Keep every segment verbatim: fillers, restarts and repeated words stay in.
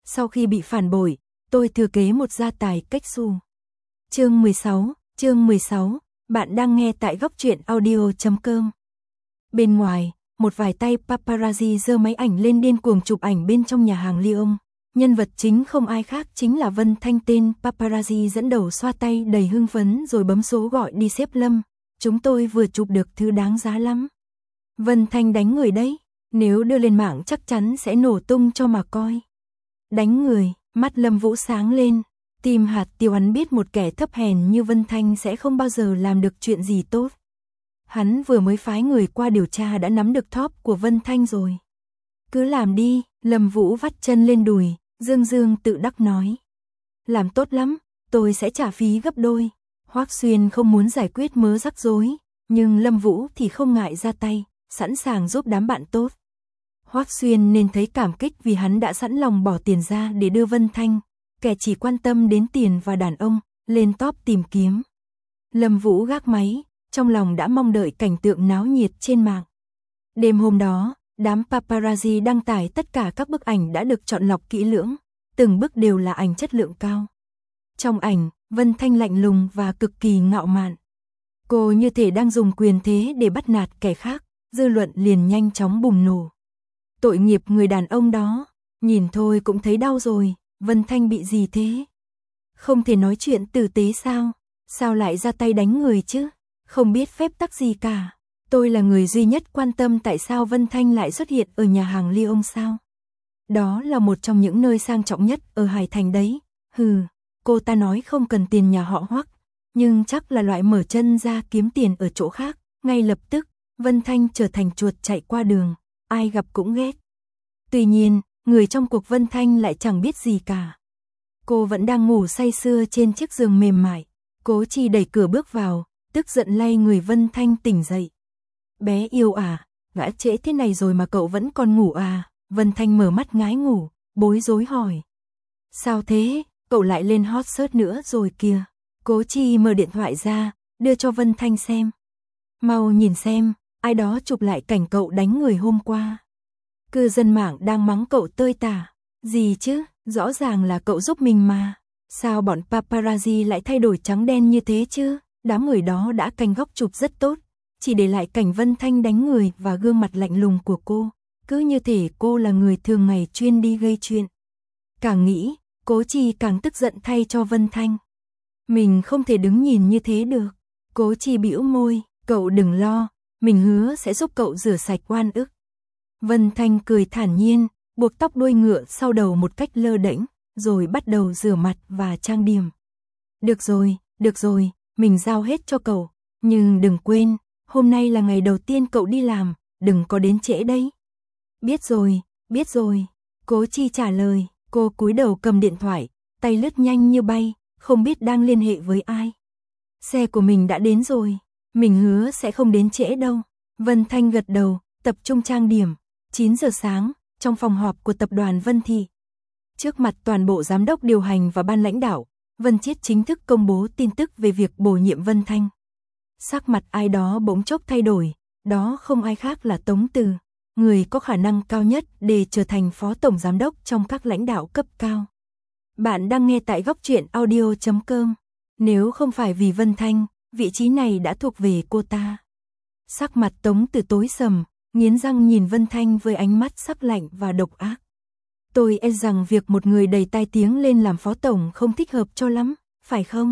Sau khi bị phản bội, tôi thừa kế một gia tài cách xù. Chương mười sáu, chương mười sáu, bạn đang nghe tại góc truyện audio chấm com. Bên ngoài, một vài tay paparazzi giơ máy ảnh lên điên cuồng chụp ảnh bên trong nhà hàng Lyon. Nhân vật chính không ai khác chính là Vân Thanh, tên paparazzi dẫn đầu xoa tay đầy hưng phấn rồi bấm số gọi đi sếp Lâm. Chúng tôi vừa chụp được thứ đáng giá lắm. Vân Thanh đánh người đấy, nếu đưa lên mạng chắc chắn sẽ nổ tung cho mà coi. Đánh người, mắt Lâm Vũ sáng lên, tim hạt tiêu hắn biết một kẻ thấp hèn như Vân Thanh sẽ không bao giờ làm được chuyện gì tốt. Hắn vừa mới phái người qua điều tra đã nắm được top của Vân Thanh rồi. Cứ làm đi, Lâm Vũ vắt chân lên đùi, dương dương tự đắc nói. Làm tốt lắm, tôi sẽ trả phí gấp đôi. Hoắc Xuyên không muốn giải quyết mớ rắc rối, nhưng Lâm Vũ thì không ngại ra tay, sẵn sàng giúp đám bạn tốt. Hoắc Xuyên nên thấy cảm kích vì hắn đã sẵn lòng bỏ tiền ra để đưa Vân Thanh, kẻ chỉ quan tâm đến tiền và đàn ông, lên top tìm kiếm. Lâm Vũ gác máy, trong lòng đã mong đợi cảnh tượng náo nhiệt trên mạng. Đêm hôm đó, đám paparazzi đăng tải tất cả các bức ảnh đã được chọn lọc kỹ lưỡng, từng bức đều là ảnh chất lượng cao. Trong ảnh, Vân Thanh lạnh lùng và cực kỳ ngạo mạn. Cô như thể đang dùng quyền thế để bắt nạt kẻ khác, dư luận liền nhanh chóng bùng nổ. Tội nghiệp người đàn ông đó, nhìn thôi cũng thấy đau rồi, Vân Thanh bị gì thế? Không thể nói chuyện tử tế sao? Sao lại ra tay đánh người chứ? Không biết phép tắc gì cả. Tôi là người duy nhất quan tâm tại sao Vân Thanh lại xuất hiện ở nhà hàng Lyon sao? Đó là một trong những nơi sang trọng nhất ở Hải Thành đấy. Hừ, cô ta nói không cần tiền nhà họ Hoắc, nhưng chắc là loại mở chân ra kiếm tiền ở chỗ khác. Ngay lập tức, Vân Thanh trở thành chuột chạy qua đường, ai gặp cũng ghét. Tuy nhiên, người trong cuộc Vân Thanh lại chẳng biết gì cả. Cô vẫn đang ngủ say sưa trên chiếc giường mềm mại. Cố Chi đẩy cửa bước vào, tức giận lay người Vân Thanh tỉnh dậy. Bé yêu à, đã trễ thế này rồi mà cậu vẫn còn ngủ à? Vân Thanh mở mắt ngái ngủ, bối rối hỏi. Sao thế, cậu lại lên hot search nữa rồi kìa. Cố Chi mở điện thoại ra, đưa cho Vân Thanh xem. Mau nhìn xem, ai đó chụp lại cảnh cậu đánh người hôm qua. Cư dân mạng đang mắng cậu tơi tả. Gì chứ, rõ ràng là cậu giúp mình mà. Sao bọn paparazzi lại thay đổi trắng đen như thế chứ? Đám người đó đã canh góc chụp rất tốt, chỉ để lại cảnh Vân Thanh đánh người và gương mặt lạnh lùng của cô. Cứ như thể cô là người thường ngày chuyên đi gây chuyện. Càng nghĩ, Cố Chi càng tức giận thay cho Vân Thanh. Mình không thể đứng nhìn như thế được. Cố Chi bĩu môi, cậu đừng lo, mình hứa sẽ giúp cậu rửa sạch oan ức. Vân Thanh cười thản nhiên, buộc tóc đuôi ngựa sau đầu một cách lơ đễnh, rồi bắt đầu rửa mặt và trang điểm. Được rồi, được rồi, mình giao hết cho cậu, nhưng đừng quên, hôm nay là ngày đầu tiên cậu đi làm, đừng có đến trễ đấy. Biết rồi, biết rồi, Cố Chi trả lời, cô cúi đầu cầm điện thoại, tay lướt nhanh như bay, không biết đang liên hệ với ai. Xe của mình đã đến rồi, mình hứa sẽ không đến trễ đâu. Vân Thanh gật đầu, tập trung trang điểm. chín giờ sáng, trong phòng họp của tập đoàn Vân Thị. Trước mặt toàn bộ giám đốc điều hành và ban lãnh đạo, Vân Chiết chính thức công bố tin tức về việc bổ nhiệm Vân Thanh. Sắc mặt ai đó bỗng chốc thay đổi, đó không ai khác là Tống Từ, người có khả năng cao nhất để trở thành phó tổng giám đốc trong các lãnh đạo cấp cao. Bạn đang nghe tại góc truyện audio chấm com. Nếu không phải vì Vân Thanh, vị trí này đã thuộc về cô ta. Sắc mặt Tống Từ tối sầm, nghiến răng nhìn Vân Thanh với ánh mắt sắc lạnh và độc ác. Tôi e rằng việc một người đầy tai tiếng lên làm phó tổng không thích hợp cho lắm, phải không?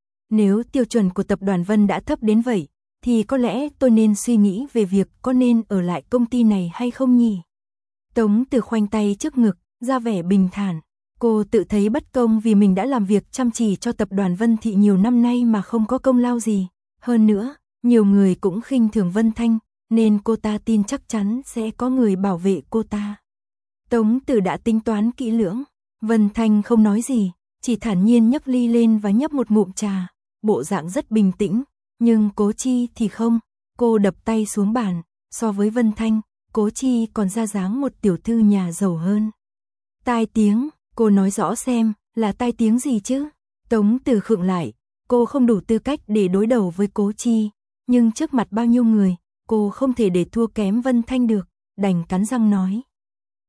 Nếu tiêu chuẩn của tập đoàn Vân đã thấp đến vậy, thì có lẽ tôi nên suy nghĩ về việc có nên ở lại công ty này hay không nhỉ? Tống Từ khoanh tay trước ngực, ra vẻ bình thản. Cô tự thấy bất công vì mình đã làm việc chăm chỉ cho tập đoàn Vân Thị nhiều năm nay mà không có công lao gì. Hơn nữa, nhiều người cũng khinh thường Vân Thanh, nên cô ta tin chắc chắn sẽ có người bảo vệ cô ta. Tống Từ đã tính toán kỹ lưỡng. Vân Thanh không nói gì, chỉ thản nhiên nhấc ly lên và nhấp một ngụm trà, bộ dạng rất bình tĩnh. Nhưng Cố Chi thì không, cô đập tay xuống bàn, so với Vân Thanh, Cố Chi còn ra dáng một tiểu thư nhà giàu hơn. Tai tiếng, cô nói rõ xem, là tai tiếng gì chứ? Tống Từ khựng lại, cô không đủ tư cách để đối đầu với Cố Chi, nhưng trước mặt bao nhiêu người, cô không thể để thua kém Vân Thanh được, đành cắn răng nói.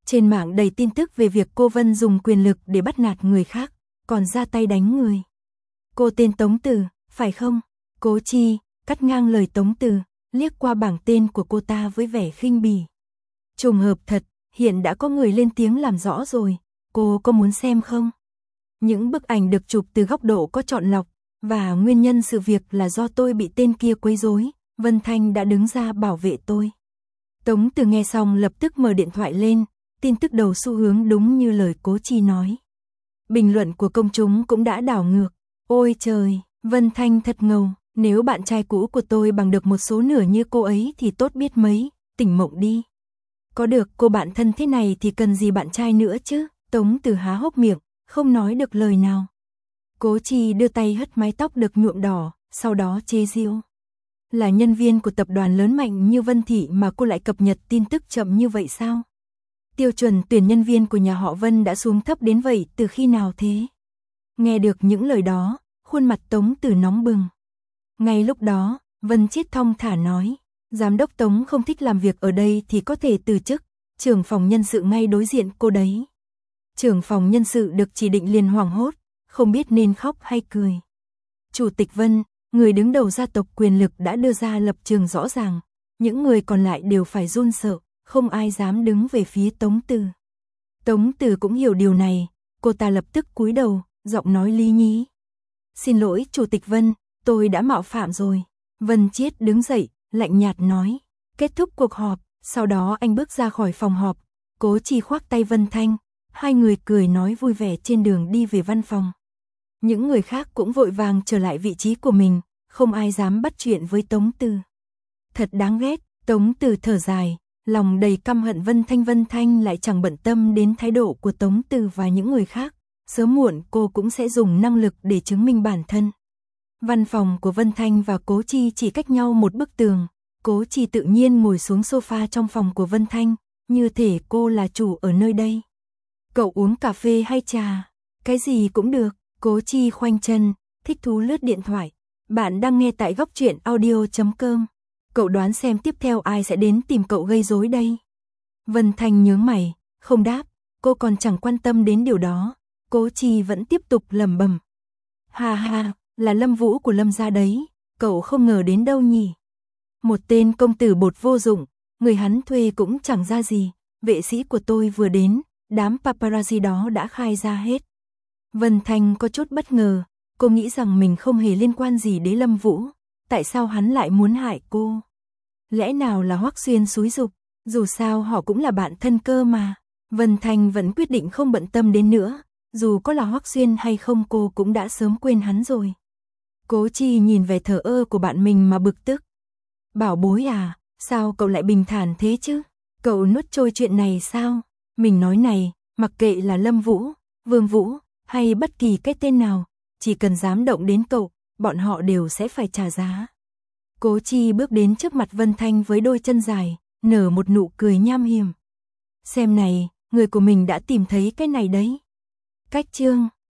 Trên mạng đầy tin tức về việc cô Vân dùng quyền lực để bắt nạt người khác, còn ra tay đánh người. Cô tên Tống Từ, phải không? Cố Chi cắt ngang lời Tống Từ, liếc qua bảng tên của cô ta với vẻ khinh bỉ. Trùng hợp thật, hiện đã có người lên tiếng làm rõ rồi, cô có muốn xem không? Những bức ảnh được chụp từ góc độ có chọn lọc, và nguyên nhân sự việc là do tôi bị tên kia quấy rối, Vân Thanh đã đứng ra bảo vệ tôi. Tống Từ nghe xong lập tức mở điện thoại lên, tin tức đầu xu hướng đúng như lời Cố Chi nói. Bình luận của công chúng cũng đã đảo ngược. Ôi trời, Vân Thanh thật ngầu, nếu bạn trai cũ của tôi bằng được một số nửa như cô ấy thì tốt biết mấy, tỉnh mộng đi. Có được cô bạn thân thế này thì cần gì bạn trai nữa chứ? Tống Từ há hốc miệng, không nói được lời nào. Cố Chi đưa tay hất mái tóc được nhuộm đỏ, sau đó chế giễu. Là nhân viên của tập đoàn lớn mạnh như Vân Thị mà cô lại cập nhật tin tức chậm như vậy sao? Tiêu chuẩn tuyển nhân viên của nhà họ Vân đã xuống thấp đến vậy từ khi nào thế? Nghe được những lời đó, khuôn mặt Tống Từ nóng bừng. Ngay lúc đó, Vân Chiết thong thả nói, giám đốc Tống không thích làm việc ở đây thì có thể từ chức, trưởng phòng nhân sự ngay đối diện cô đấy. Trưởng phòng nhân sự được chỉ định liền hoảng hốt, không biết nên khóc hay cười. Chủ tịch Vân, người đứng đầu gia tộc quyền lực đã đưa ra lập trường rõ ràng, những người còn lại đều phải run sợ, không ai dám đứng về phía Tống Từ. Tống Từ cũng hiểu điều này, cô ta lập tức cúi đầu, giọng nói lý nhí. Xin lỗi Chủ tịch Vân, tôi đã mạo phạm rồi. Vân Chiết đứng dậy, lạnh nhạt nói. Kết thúc cuộc họp, sau đó anh bước ra khỏi phòng họp, Cố Chi khoác tay Vân Thanh, hai người cười nói vui vẻ trên đường đi về văn phòng. Những người khác cũng vội vàng trở lại vị trí của mình, không ai dám bắt chuyện với Tống Từ. Thật đáng ghét, Tống Từ thở dài, lòng đầy căm hận Vân Thanh. Vân Thanh lại chẳng bận tâm đến thái độ của Tống Từ và những người khác, sớm muộn cô cũng sẽ dùng năng lực để chứng minh bản thân. Văn phòng của Vân Thanh và Cố Chi chỉ cách nhau một bức tường, Cố Chi tự nhiên ngồi xuống sofa trong phòng của Vân Thanh, như thể cô là chủ ở nơi đây. Cậu uống cà phê hay trà? Cái gì cũng được, Cố Chi khoanh chân, thích thú lướt điện thoại. Bạn đang nghe tại góc truyện audio chấm com. Cậu đoán xem tiếp theo ai sẽ đến tìm cậu gây rối đây? Vân Thanh nhướng mày, không đáp, cô còn chẳng quan tâm đến điều đó. Cố Chi vẫn tiếp tục lẩm bẩm. Ha ha, là Lâm Vũ của Lâm gia đấy, cậu không ngờ đến đâu nhỉ? Một tên công tử bột vô dụng, người hắn thuê cũng chẳng ra gì, vệ sĩ của tôi vừa đến, đám paparazzi đó đã khai ra hết. Vân Thanh có chút bất ngờ, cô nghĩ rằng mình không hề liên quan gì đến Lâm Vũ, tại sao hắn lại muốn hại cô? Lẽ nào là Hoắc Xuyên xúi giục, dù sao họ cũng là bạn thân cơ mà. Vân Thanh vẫn quyết định không bận tâm đến nữa, dù có là Hoắc Xuyên hay không cô cũng đã sớm quên hắn rồi. Cố Chi nhìn vẻ thờ ơ của bạn mình mà bực tức. Bảo bối à, sao cậu lại bình thản thế chứ? Cậu nuốt trôi chuyện này sao? Mình nói này, mặc kệ là Lâm Vũ, Vương Vũ, hay bất kỳ cái tên nào, chỉ cần dám động đến cậu, bọn họ đều sẽ phải trả giá. Cố Chi bước đến trước mặt Vân Thanh với đôi chân dài, nở một nụ cười nham hiểm. Xem này, người của mình đã tìm thấy cái này đấy. Cách chương